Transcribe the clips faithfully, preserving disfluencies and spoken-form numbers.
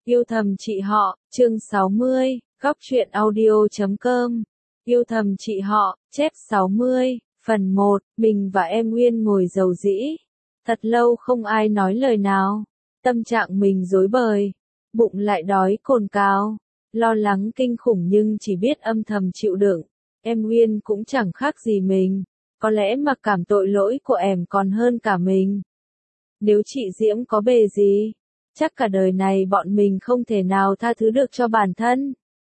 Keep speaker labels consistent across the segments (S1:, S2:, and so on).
S1: Yêu thầm chị họ, chương sáu mươi, góc truyện audio chấm com. Yêu thầm chị họ, chép sáu mươi, phần một, mình và em Nguyên ngồi dầu dĩ. Thật lâu không ai nói lời nào. Tâm trạng mình rối bời. Bụng lại đói cồn cào. Lo lắng kinh khủng nhưng chỉ biết âm thầm chịu đựng. Em Nguyên cũng chẳng khác gì mình. Có lẽ mặc cảm tội lỗi của em còn hơn cả mình. Nếu chị Diễm có bề gì, chắc cả đời này bọn mình không thể nào tha thứ được cho bản thân.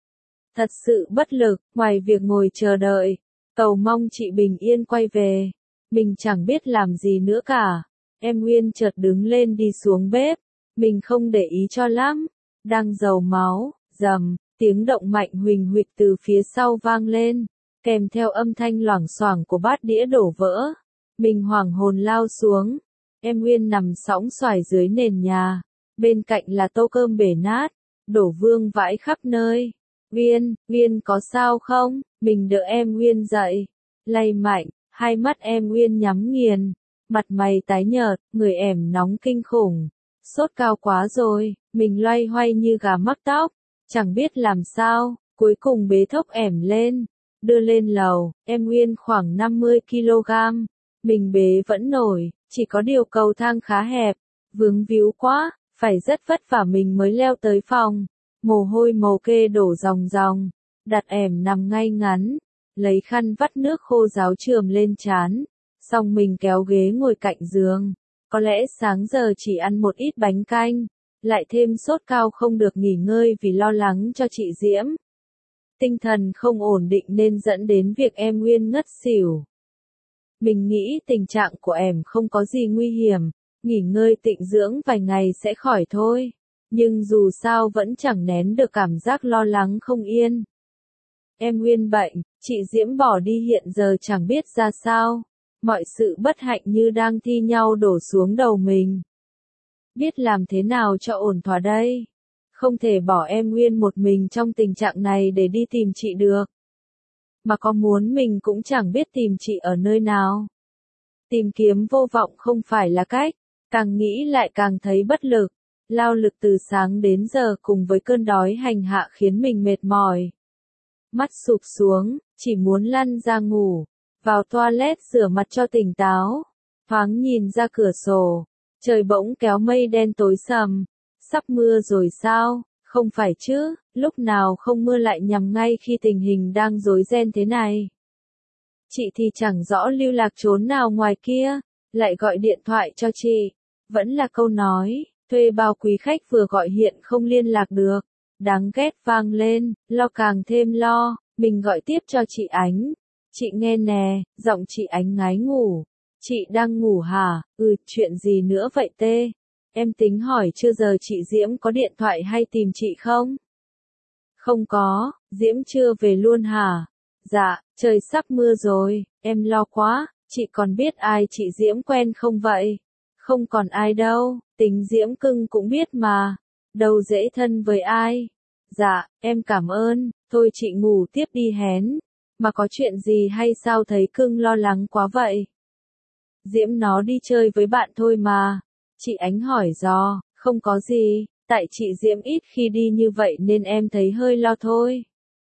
S1: Thật sự bất lực, ngoài việc ngồi chờ đợi, cầu mong chị bình yên quay về. Mình chẳng biết làm gì nữa cả. Em Nguyên chợt đứng lên đi xuống bếp. Mình không để ý cho lắm. Đang dầu máu, rầm, tiếng động mạnh huỳnh huỵch từ phía sau vang lên, kèm theo âm thanh loảng xoảng của bát đĩa đổ vỡ. Mình hoảng hồn lao xuống. Em Nguyên nằm sõng xoài dưới nền nhà. Bên cạnh là tô cơm bể nát, đổ vương vãi khắp nơi. Nguyên, Nguyên có sao không? Mình đỡ em Nguyên dậy. Lay mạnh, hai mắt em Nguyên nhắm nghiền. Mặt mày tái nhợt, người ẻm nóng kinh khủng. Sốt cao quá rồi, mình loay hoay như gà mắc tóc. Chẳng biết làm sao, cuối cùng bế thốc ẻm lên. Đưa lên lầu, em Nguyên khoảng năm mươi ki lô gam. Mình bế vẫn nổi, chỉ có điều cầu thang khá hẹp. Vướng víu quá, phải rất vất vả mình mới leo tới phòng. Mồ hôi mồ kê đổ ròng ròng. Đặt ẻm nằm ngay ngắn. Lấy khăn vắt nước khô ráo chườm lên trán. Xong mình kéo ghế ngồi cạnh giường. Có lẽ sáng giờ chỉ ăn một ít bánh canh. Lại thêm sốt cao không được nghỉ ngơi vì lo lắng cho chị Diễm. Tinh thần không ổn định nên dẫn đến việc em Nguyên ngất xỉu. Mình nghĩ tình trạng của em không có gì nguy hiểm. Nghỉ ngơi tịnh dưỡng vài ngày sẽ khỏi thôi. Nhưng dù sao vẫn chẳng nén được cảm giác lo lắng không yên. Em Nguyên bệnh, chị Diễm bỏ đi hiện giờ chẳng biết ra sao. Mọi sự bất hạnh như đang thi nhau đổ xuống đầu mình. Biết làm thế nào cho ổn thỏa đây? Không thể bỏ em Nguyên một mình trong tình trạng này để đi tìm chị được. Mà có muốn mình cũng chẳng biết tìm chị ở nơi nào. Tìm kiếm vô vọng không phải là cách. Càng nghĩ lại càng thấy bất lực. Lao lực từ sáng đến giờ cùng với cơn đói hành hạ khiến mình mệt mỏi. Mắt sụp xuống, chỉ muốn lăn ra ngủ. Vào toilet rửa mặt cho tỉnh táo. Thoáng nhìn ra cửa sổ. Trời bỗng kéo mây đen tối sầm. Sắp mưa rồi sao? Không phải chứ, lúc nào không mưa lại nhằm ngay khi tình hình đang rối ren thế này. Chị thì chẳng rõ lưu lạc trốn nào ngoài kia. Lại gọi điện thoại cho chị. Vẫn là câu nói, thuê bao quý khách vừa gọi hiện không liên lạc được. Đáng ghét vang lên, lo càng thêm lo. Mình gọi tiếp cho chị Ánh. Chị nghe nè, giọng chị Ánh ngái ngủ. Chị đang ngủ hả? Ừ, chuyện gì nữa vậy tê? Em tính hỏi chưa giờ chị Diễm có điện thoại hay tìm chị không? Không có, Diễm chưa về luôn hả? Dạ, trời sắp mưa rồi, em lo quá, chị còn biết ai chị Diễm quen không vậy? Không còn ai đâu, tính Diễm cưng cũng biết mà. Đâu dễ thân với ai? Dạ, em cảm ơn, thôi chị ngủ tiếp đi hén. Mà có chuyện gì hay sao thấy cưng lo lắng quá vậy? Diễm nó đi chơi với bạn thôi mà. Chị Ánh hỏi dò, không có gì, tại chị Diễm ít khi đi như vậy nên em thấy hơi lo thôi.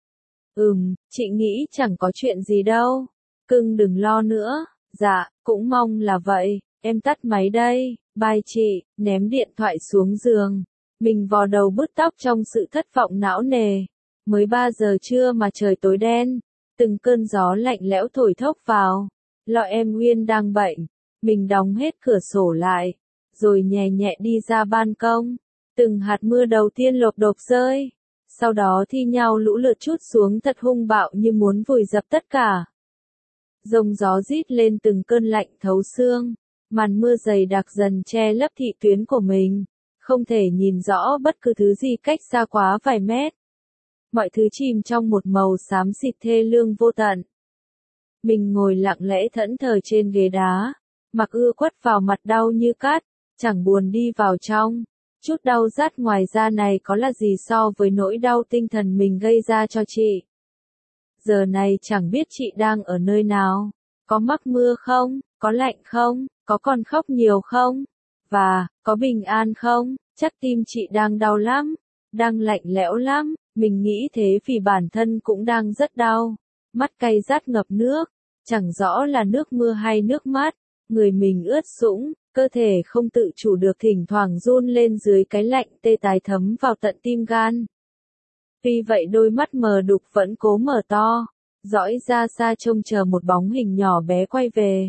S1: Ừm, chị nghĩ chẳng có chuyện gì đâu. Cưng đừng lo nữa. Dạ, cũng mong là vậy. Em tắt máy đây, bye chị, ném điện thoại xuống giường. Mình vò đầu bứt tóc trong sự thất vọng não nề. Mới ba giờ trưa mà trời tối đen. Từng cơn gió lạnh lẽo thổi thốc vào. Lo em Nguyên đang bệnh. Mình đóng hết cửa sổ lại. Rồi nhẹ nhẹ đi ra ban công. Từng hạt mưa đầu tiên lộp đột rơi. Sau đó thi nhau lũ lượt trút xuống thật hung bạo như muốn vùi dập tất cả. Rông gió rít lên từng cơn lạnh thấu xương. Màn mưa dày đặc dần che lấp thị tuyến của mình. Không thể nhìn rõ bất cứ thứ gì cách xa quá vài mét. Mọi thứ chìm trong một màu xám xịt thê lương vô tận. Mình ngồi lặng lẽ thẫn thờ trên ghế đá. Mặc ưa quất vào mặt đau như cát. Chẳng buồn đi vào trong. Chút đau rát ngoài da này có là gì so với nỗi đau tinh thần mình gây ra cho chị. Giờ này chẳng biết chị đang ở nơi nào. Có mắc mưa không? Có lạnh không? Có còn khóc nhiều không? Và, có bình an không? Chắc tim chị đang đau lắm. đang lạnh lẽo lắm, mình nghĩ thế vì bản thân cũng đang rất đau, mắt cay rát ngập nước, chẳng rõ là nước mưa hay nước mắt, người mình ướt sũng, cơ thể không tự chủ được thỉnh thoảng run lên dưới cái lạnh tê tái thấm vào tận tim gan. Tuy vậy đôi mắt mờ đục vẫn cố mở to, dõi ra xa trông chờ một bóng hình nhỏ bé quay về.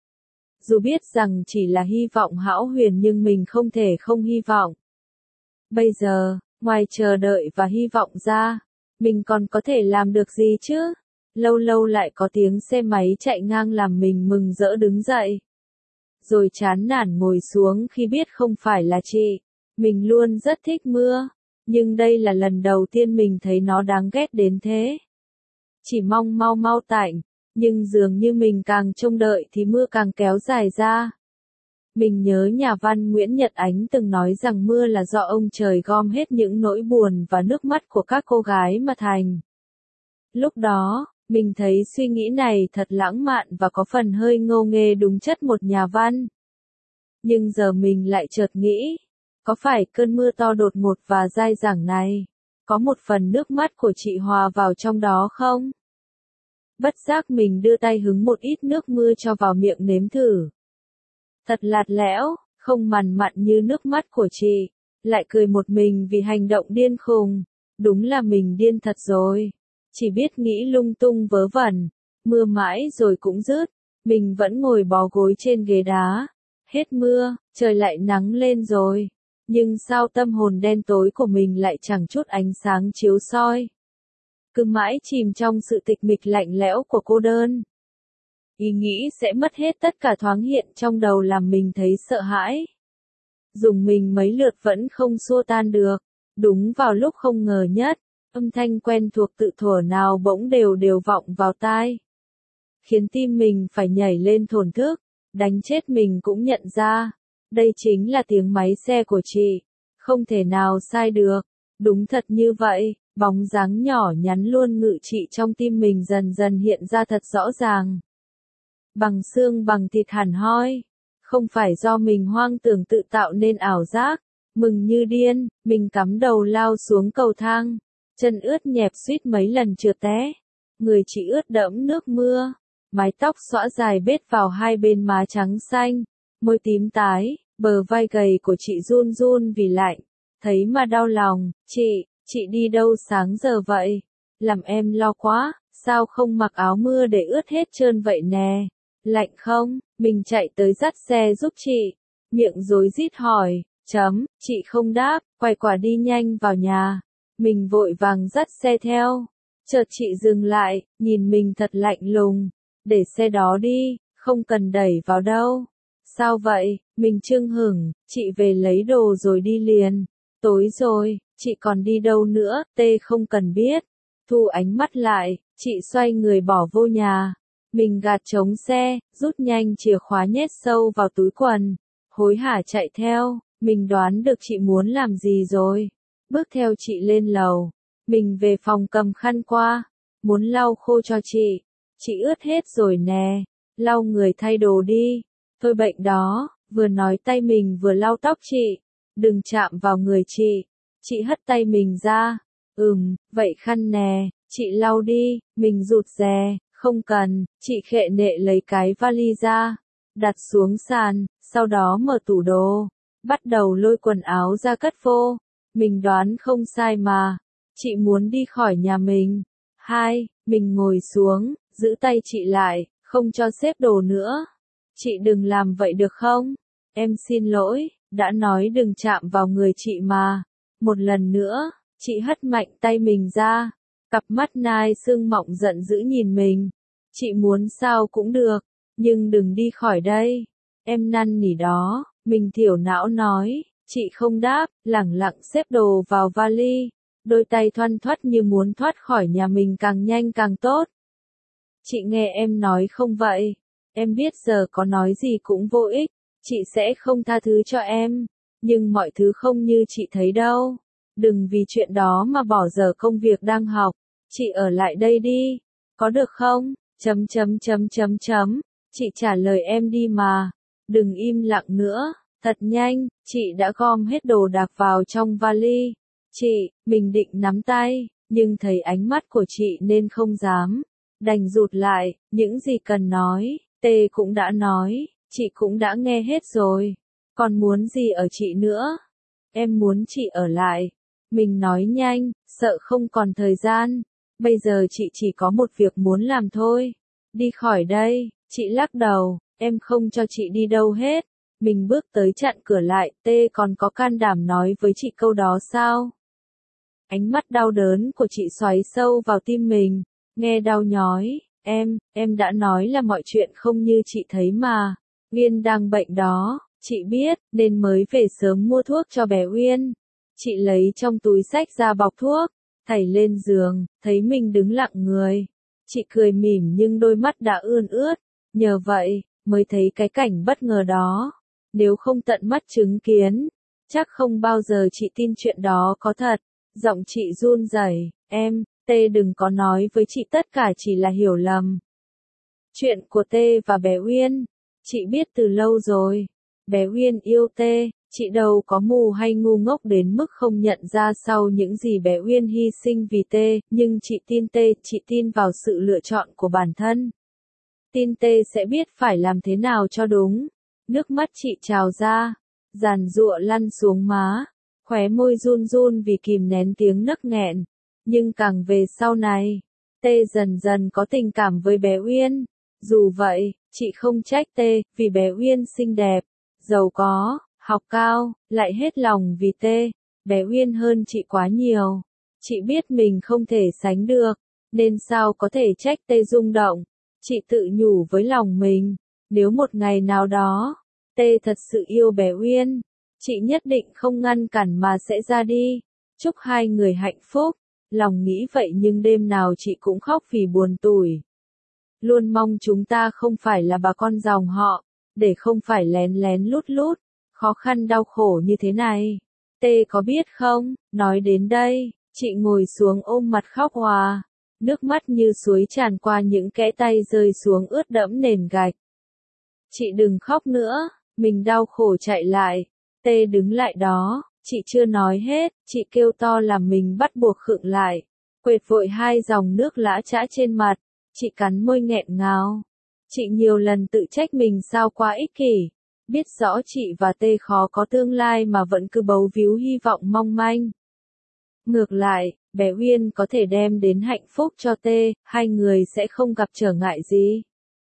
S1: Dù biết rằng chỉ là hy vọng hão huyền nhưng mình không thể không hy vọng. Bây giờ, ngoài chờ đợi và hy vọng ra, mình còn có thể làm được gì chứ? Lâu lâu lại có tiếng xe máy chạy ngang làm mình mừng rỡ đứng dậy. Rồi chán nản ngồi xuống khi biết không phải là chị. Mình luôn rất thích mưa, nhưng đây là lần đầu tiên mình thấy nó đáng ghét đến thế. Chỉ mong mau mau tạnh, nhưng dường như mình càng trông đợi thì mưa càng kéo dài ra. Mình nhớ nhà văn Nguyễn Nhật Ánh từng nói rằng mưa là do ông trời gom hết những nỗi buồn và nước mắt của các cô gái mà thành. Lúc đó, mình thấy suy nghĩ này thật lãng mạn và có phần hơi ngô nghê đúng chất một nhà văn. Nhưng giờ mình lại chợt nghĩ, có phải cơn mưa to đột ngột và dai dẳng này, có một phần nước mắt của chị hòa vào trong đó không? Bất giác mình đưa tay hứng một ít nước mưa cho vào miệng nếm thử. Thật lạt lẽo, không mằn mặn như nước mắt của chị, lại cười một mình vì hành động điên khùng. Đúng là mình điên thật rồi. Chỉ biết nghĩ lung tung vớ vẩn, mưa mãi rồi cũng dứt, mình vẫn ngồi bó gối trên ghế đá. Hết mưa, trời lại nắng lên rồi, nhưng sao tâm hồn đen tối của mình lại chẳng chút ánh sáng chiếu soi. Cứ mãi chìm trong sự tịch mịch lạnh lẽo của cô đơn. Ý nghĩ sẽ mất hết tất cả thoáng hiện trong đầu làm mình thấy sợ hãi. Dùng mình mấy lượt vẫn không xua tan được, đúng vào lúc không ngờ nhất. Âm thanh quen thuộc tự thuở nào bỗng đều đều vọng vào tai. Khiến tim mình phải nhảy lên thổn thức, đánh chết mình cũng nhận ra. Đây chính là tiếng máy xe của chị. Không thể nào sai được. Đúng thật như vậy, bóng dáng nhỏ nhắn luôn ngự trị trong tim mình dần dần hiện ra thật rõ ràng. Bằng xương bằng thịt hẳn hoi. Không phải do mình hoang tưởng tự tạo nên ảo giác. Mừng như điên, mình cắm đầu lao xuống cầu thang. Chân ướt nhẹp suýt mấy lần trượt té. Người chị ướt đẫm nước mưa. Mái tóc xõa dài bết vào hai bên má trắng xanh. Môi tím tái, bờ vai gầy của chị run run vì lạnh. Thấy mà đau lòng, chị, chị đi đâu sáng giờ vậy? Làm em lo quá, sao không mặc áo mưa để ướt hết trơn vậy nè? Lạnh không? Mình chạy tới dắt xe giúp chị. Miệng rối rít hỏi, chấm, chị không đáp, quay quả đi nhanh vào nhà. Mình vội vàng dắt xe theo. Chợt chị dừng lại, nhìn mình thật lạnh lùng. Để xe đó đi, không cần đẩy vào đâu. Sao vậy? Mình chưng hửng, chị về lấy đồ rồi đi liền. Tối rồi, chị còn đi đâu nữa, tê không cần biết. Thu ánh mắt lại, chị xoay người bỏ vô nhà. Mình gạt trống xe, rút nhanh chìa khóa nhét sâu vào túi quần. Hối hả chạy theo, mình đoán được chị muốn làm gì rồi. Bước theo chị lên lầu. Mình về phòng cầm khăn qua. Muốn lau khô cho chị. Chị ướt hết rồi nè. Lau người thay đồ đi. Thôi bệnh đó, vừa nói tay mình vừa lau tóc chị. Đừng chạm vào người chị. Chị hất tay mình ra. Ừm, vậy khăn nè, chị lau đi. Mình rụt rè, không cần. Chị khệ nệ lấy cái vali ra. Đặt xuống sàn, sau đó mở tủ đồ. Bắt đầu lôi quần áo ra cất vô. Mình đoán không sai mà. Chị muốn đi khỏi nhà mình. Hai, mình ngồi xuống, giữ tay chị lại, không cho xếp đồ nữa. Chị đừng làm vậy được không? Em xin lỗi, đã nói đừng chạm vào người chị mà. Một lần nữa, chị hất mạnh tay mình ra. Cặp mắt nai sưng mọng giận dữ nhìn mình. Chị muốn sao cũng được, nhưng đừng đi khỏi đây. Em năn nỉ đó, mình thiểu não nói. Chị không đáp, lẳng lặng xếp đồ vào vali. Đôi tay thoăn thoắt như muốn thoát khỏi nhà mình càng nhanh càng tốt. Chị nghe em nói không vậy? Em biết giờ có nói gì cũng vô ích. Chị sẽ không tha thứ cho em. Nhưng mọi thứ không như chị thấy đâu. Đừng vì chuyện đó mà bỏ dở công việc đang học. Chị ở lại đây đi. Có được không? Chấm chấm chấm chấm chấm. Chị trả lời em đi mà. Đừng im lặng nữa. Thật nhanh, chị đã gom hết đồ đạc vào trong vali. Chị, mình định nắm tay, nhưng thấy ánh mắt của chị nên không dám. Đành rụt lại, những gì cần nói, Tê cũng đã nói, chị cũng đã nghe hết rồi. Còn muốn gì ở chị nữa? Em muốn chị ở lại. Mình nói nhanh, sợ không còn thời gian. Bây giờ chị chỉ có một việc muốn làm thôi. Đi khỏi đây, chị lắc đầu, em không cho chị đi đâu hết. Mình bước tới chặn cửa lại, Tê còn có can đảm nói với chị câu đó sao? Ánh mắt đau đớn của chị xoáy sâu vào tim mình, nghe đau nhói, em, em đã nói là mọi chuyện không như chị thấy mà. Uyên đang bệnh đó, chị biết, nên mới về sớm mua thuốc cho bé Uyên. Chị lấy trong túi xách ra bọc thuốc, thảy lên giường, thấy mình đứng lặng người. Chị cười mỉm nhưng đôi mắt đã ươn ướt, nhờ vậy, mới thấy cái cảnh bất ngờ đó. Nếu không tận mắt chứng kiến, chắc không bao giờ chị tin chuyện đó có thật. Giọng chị run rẩy, em, Tê đừng có nói với chị tất cả chỉ là hiểu lầm. Chuyện của Tê và bé Uyên, chị biết từ lâu rồi. Bé Uyên yêu Tê, chị đâu có mù hay ngu ngốc đến mức không nhận ra sau những gì bé Uyên hy sinh vì Tê, nhưng chị tin Tê, chị tin vào sự lựa chọn của bản thân. Tin Tê sẽ biết phải làm thế nào cho đúng. Nước mắt chị trào ra, giàn giụa lăn xuống má, khóe môi run run vì kìm nén tiếng nấc nghẹn. Nhưng càng về sau này, Tê dần dần có tình cảm với bé Uyên. Dù vậy, chị không trách Tê, vì bé Uyên xinh đẹp, giàu có, học cao, lại hết lòng vì Tê. Bé Uyên hơn chị quá nhiều. Chị biết mình không thể sánh được, nên sao có thể trách Tê rung động. Chị tự nhủ với lòng mình, nếu một ngày nào đó, Tê thật sự yêu bé Uyên, chị nhất định không ngăn cản mà sẽ ra đi. Chúc hai người hạnh phúc. Lòng nghĩ vậy nhưng đêm nào chị cũng khóc vì buồn tủi. Luôn mong chúng ta không phải là bà con dòng họ, để không phải lén lén lút lút, khó khăn đau khổ như thế này. Tê có biết không, nói đến đây, chị ngồi xuống ôm mặt khóc òa, nước mắt như suối tràn qua những kẽ tay rơi xuống ướt đẫm nền gạch. Chị đừng khóc nữa, mình đau khổ chạy lại. Tê đứng lại đó, chị chưa nói hết, chị kêu to làm mình bắt buộc khựng lại. Quệt vội hai dòng nước lã chã trên mặt, chị cắn môi nghẹn ngào. Chị nhiều lần tự trách mình sao quá ích kỷ, biết rõ chị và Tê khó có tương lai mà vẫn cứ bấu víu hy vọng mong manh. Ngược lại, bé Uyên có thể đem đến hạnh phúc cho Tê, hai người sẽ không gặp trở ngại gì.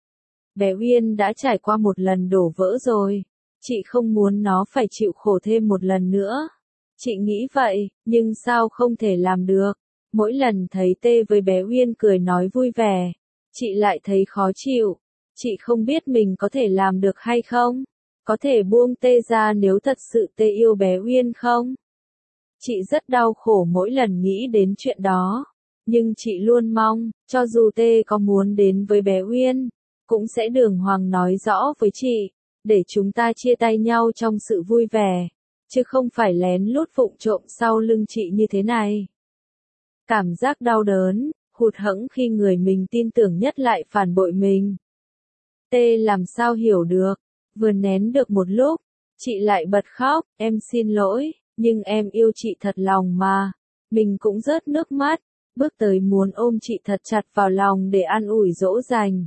S1: Bé Uyên đã trải qua một lần đổ vỡ rồi. Chị không muốn nó phải chịu khổ thêm một lần nữa. Chị nghĩ vậy, nhưng sao không thể làm được. Mỗi lần thấy Tê với bé Uyên cười nói vui vẻ, chị lại thấy khó chịu. Chị không biết mình có thể làm được hay không. Có thể buông Tê ra nếu thật sự Tê yêu bé Uyên không? Chị rất đau khổ mỗi lần nghĩ đến chuyện đó. Nhưng chị luôn mong, cho dù Tê có muốn đến với bé Uyên, cũng sẽ đường hoàng nói rõ với chị, để chúng ta chia tay nhau trong sự vui vẻ, chứ không phải lén lút vụng trộm sau lưng chị như thế này. Cảm giác đau đớn, hụt hẫng khi người mình tin tưởng nhất lại phản bội mình. Tê làm sao hiểu được, vừa nén được một lúc, chị lại bật khóc, em xin lỗi, nhưng em yêu chị thật lòng mà. Mình cũng rớt nước mắt, bước tới muốn ôm chị thật chặt vào lòng để an ủi dỗ dành.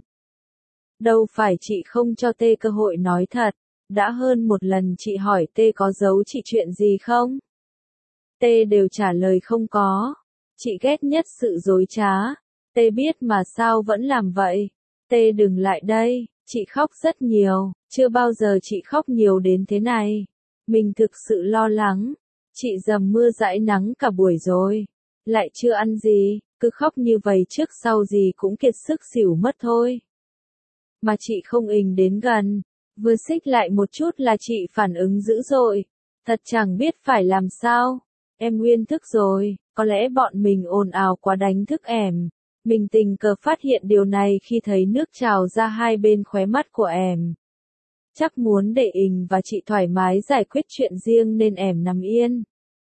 S1: Đâu phải chị không cho Tê cơ hội nói thật, đã hơn một lần chị hỏi Tê có giấu chị chuyện gì không? Tê đều trả lời không có. Chị ghét nhất sự dối trá. Tê biết mà sao vẫn làm vậy. Tê đừng lại đây, chị khóc rất nhiều, chưa bao giờ chị khóc nhiều đến thế này. Mình thực sự lo lắng. Chị dầm mưa dãi nắng cả buổi rồi, lại chưa ăn gì, cứ khóc như vậy trước sau gì cũng kiệt sức xỉu mất thôi. Mà chị không ình đến gần, vừa xích lại một chút là chị phản ứng dữ dội, thật chẳng biết phải làm sao. Em Nguyên thức rồi, có lẽ bọn mình ồn ào quá đánh thức em. Mình tình cờ phát hiện điều này khi thấy nước trào ra hai bên khóe mắt của em. Chắc muốn để ình và chị thoải mái giải quyết chuyện riêng nên em nằm yên.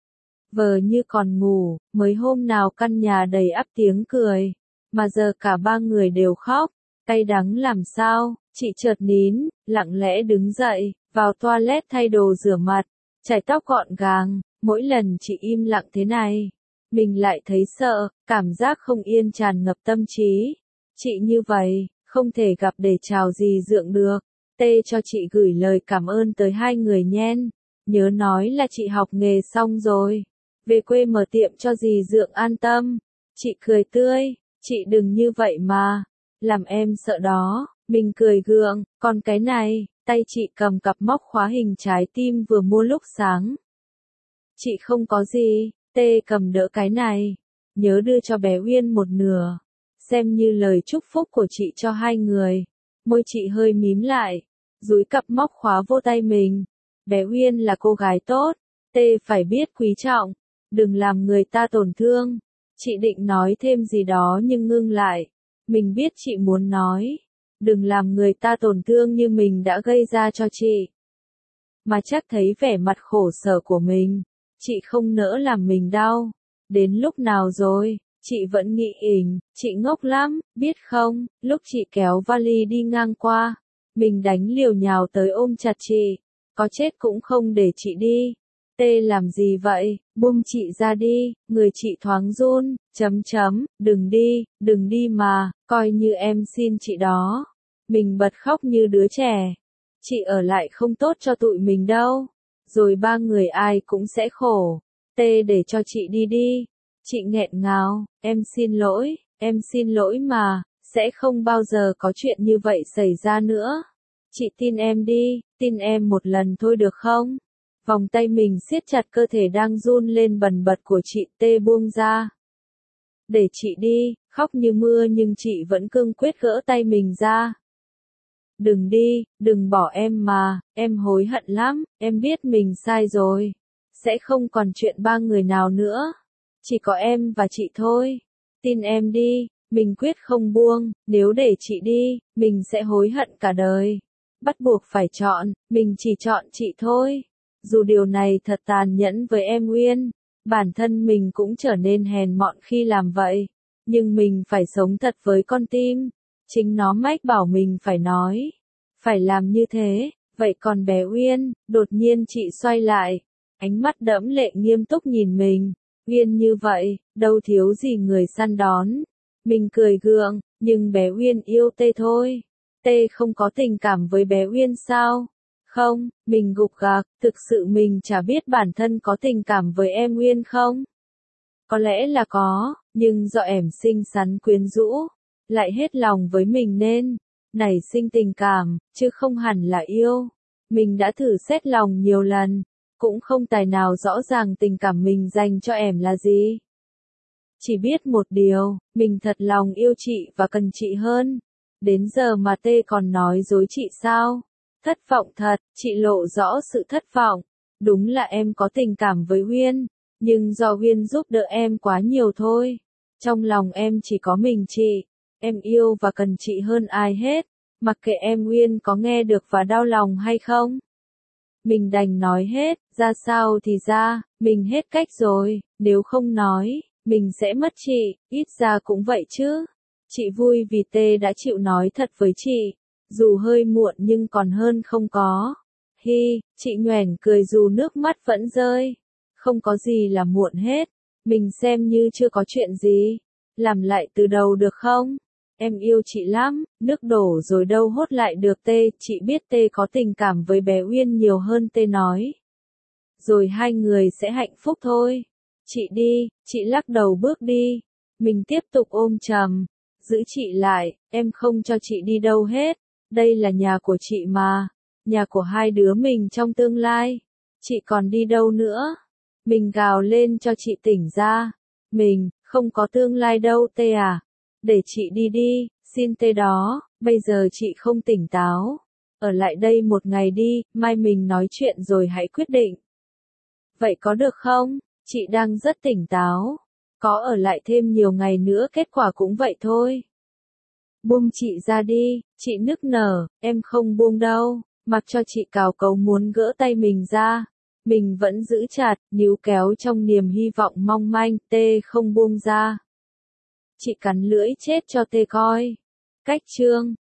S1: Vờ như còn ngủ, mới hôm nào căn nhà đầy ắp tiếng cười, mà giờ cả ba người đều khóc. Cay đắng làm sao, chị chợt nín, lặng lẽ đứng dậy, vào toilet thay đồ rửa mặt, chải tóc gọn gàng, mỗi lần chị im lặng thế này, mình lại thấy sợ, cảm giác không yên tràn ngập tâm trí. Chị như vậy, không thể gặp để chào gì Dượng được. Tê cho chị gửi lời cảm ơn tới hai người nhen. Nhớ nói là chị học nghề xong rồi. Về quê mở tiệm cho dì Dượng an tâm. Chị cười tươi, chị đừng như vậy mà. Làm em sợ đó, mình cười gượng, còn cái này, tay chị cầm cặp móc khóa hình trái tim vừa mua lúc sáng. Chị không có gì, Tê cầm đỡ cái này. Nhớ đưa cho bé Uyên một nửa. Xem như lời chúc phúc của chị cho hai người. Môi chị hơi mím lại, dúi cặp móc khóa vô tay mình. Bé Uyên là cô gái tốt, Tê phải biết quý trọng, đừng làm người ta tổn thương. Chị định nói thêm gì đó nhưng ngưng lại. Mình biết chị muốn nói, đừng làm người ta tổn thương như mình đã gây ra cho chị. Mà chắc thấy vẻ mặt khổ sở của mình, chị không nỡ làm mình đau. Đến lúc nào rồi, chị vẫn nghĩ ỉnh, chị ngốc lắm, biết không, lúc chị kéo vali đi ngang qua, mình đánh liều nhào tới ôm chặt chị, có chết cũng không để chị đi. Tê làm gì vậy, buông chị ra đi, người chị thoáng run, chấm chấm, đừng đi, đừng đi mà, coi như em xin chị đó. Mình bật khóc như đứa trẻ, chị ở lại không tốt cho tụi mình đâu, rồi ba người ai cũng sẽ khổ. Tê để cho chị đi đi. Chị nghẹn ngào, em xin lỗi, em xin lỗi mà, sẽ không bao giờ có chuyện như vậy xảy ra nữa. Chị tin em đi, tin em một lần thôi được không? Vòng tay mình siết chặt cơ thể đang run lên bần bật của chị. Tê buông ra. Để chị đi, khóc như mưa nhưng chị vẫn cương quyết gỡ tay mình ra. Đừng đi, đừng bỏ em mà, em hối hận lắm, em biết mình sai rồi. Sẽ không còn chuyện ba người nào nữa. Chỉ có em và chị thôi. Tin em đi, mình quyết không buông, nếu để chị đi, mình sẽ hối hận cả đời. Bắt buộc phải chọn, mình chỉ chọn chị thôi. Dù điều này thật tàn nhẫn với em Uyên, bản thân mình cũng trở nên hèn mọn khi làm vậy. Nhưng mình phải sống thật với con tim. Chính nó mách bảo mình phải nói, phải làm như thế. Vậy còn bé Uyên, đột nhiên chị xoay lại, ánh mắt đẫm lệ nghiêm túc nhìn mình. Uyên như vậy, đâu thiếu gì người săn đón. Mình cười gượng, nhưng bé Uyên yêu Tê thôi. Tê không có tình cảm với bé Uyên sao? Không, mình gục gạc, thực sự mình chả biết bản thân có tình cảm với em Uyên không? Có lẽ là có, nhưng do em xinh xắn quyến rũ, lại hết lòng với mình nên nảy sinh tình cảm, chứ không hẳn là yêu. Mình đã thử xét lòng nhiều lần, cũng không tài nào rõ ràng tình cảm mình dành cho em là gì. Chỉ biết một điều, mình thật lòng yêu chị và cần chị hơn. Đến giờ mà Tê còn nói dối chị sao? Thất vọng thật, chị lộ rõ sự thất vọng. Đúng là em có tình cảm với Uyên, nhưng do Uyên giúp đỡ em quá nhiều thôi. Trong lòng em chỉ có mình chị, em yêu và cần chị hơn ai hết, mặc kệ em Uyên có nghe được và đau lòng hay không. Mình đành nói hết, ra sao thì ra, mình hết cách rồi, nếu không nói, mình sẽ mất chị, ít ra cũng vậy chứ. Chị vui vì Tê đã chịu nói thật với chị, dù hơi muộn nhưng còn hơn không có. Hi, chị nhoẻn cười dù nước mắt vẫn rơi. Không có gì là muộn hết, mình xem như chưa có chuyện gì. Làm lại từ đầu được không? Em yêu chị lắm, nước đổ rồi đâu hốt lại được. Tê, chị biết Tê có tình cảm với bé Uyên nhiều hơn Tê nói. Rồi hai người sẽ hạnh phúc thôi. Chị đi, chị lắc đầu bước đi. Mình tiếp tục ôm chầm, giữ chị lại, em không cho chị đi đâu hết. Đây là nhà của chị mà, nhà của hai đứa mình trong tương lai. Chị còn đi đâu nữa? Mình gào lên cho chị tỉnh ra. Mình, không có tương lai đâu Tê à. Để chị đi đi, xin Tê đó, bây giờ chị không tỉnh táo. Ở lại đây một ngày đi, mai mình nói chuyện rồi hãy quyết định. Vậy có được không? Chị đang rất tỉnh táo. Có ở lại thêm nhiều ngày nữa kết quả cũng vậy thôi. Buông chị ra đi, chị nức nở, em không buông đâu, mặc cho chị cào cấu muốn gỡ tay mình ra. Mình vẫn giữ chặt, níu kéo trong niềm hy vọng mong manh. Tê không buông ra. Chị cắn lưỡi chết cho Tê coi. Cách chương